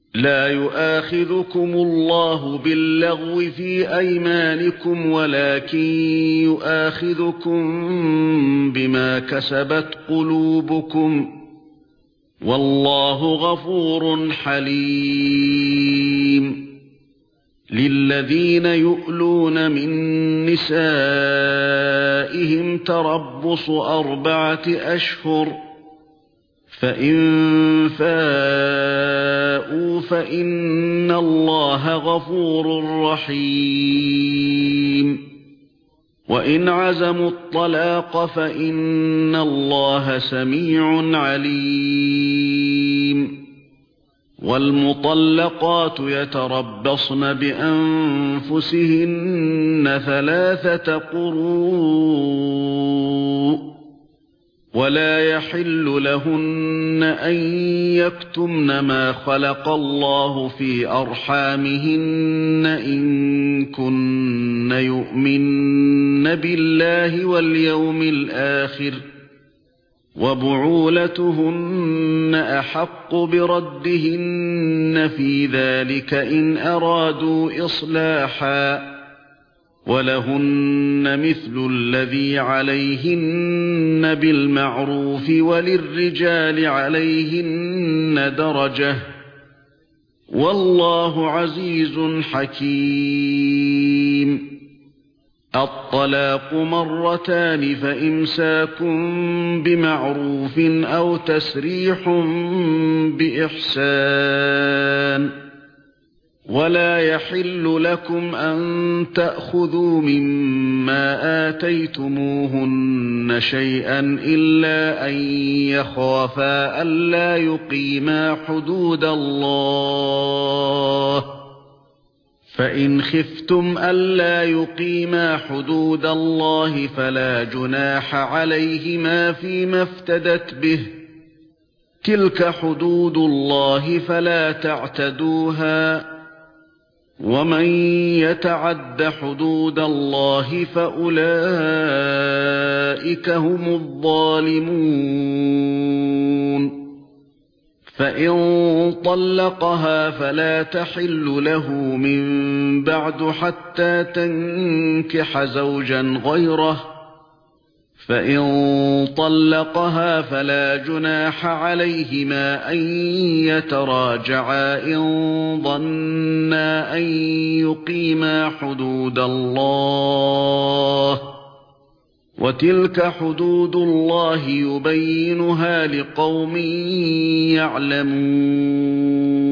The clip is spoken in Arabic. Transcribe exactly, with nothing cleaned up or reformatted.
لا يؤاخذكم الله باللغو في أيمانكم ولكن يؤاخذكم بما كسبت قلوبكم والله غفور حليم. للذين يؤلون من نسائهم تربص أربعة أشهر فإن فاءوا فإن الله غفور رحيم. وإن عزموا الطلاق فإن الله سميع عليم. والمطلقات يتربصن بأنفسهن ثلاثة قروء ولا يحل لهن أن يكتمن ما خلق الله في أرحامهن إن كن يؤمن بالله واليوم الآخر وبعولتهن أحق بردهن في ذلك إن أرادوا إصلاحا ولهن مثل الذي عليهن بالمعروف وللرجال عليهن درجة والله عزيز حكيم. الطلاق مرتان فإمساك بمعروف أو تسريح بإحسان ولا يحل لكم أن تأخذوا مما آتيتموهن شيئا إلا أن يخافا ألا يقيما حدود الله فإن خفتم ألا يقيما حدود الله فلا جناح عليهما فيما افتدت به تلك حدود الله فلا تعتدوها ومن يتعد حدود الله فأولئك هم الظالمون. فإن طلقها فلا تحل له من بعد حتى تنكح زوجا غيره فإن طلقها فلا جناح عليهما أن يتراجعا إن ظنا أن يقيما حدود الله وتلك حدود الله يبينها لقوم يعلمون.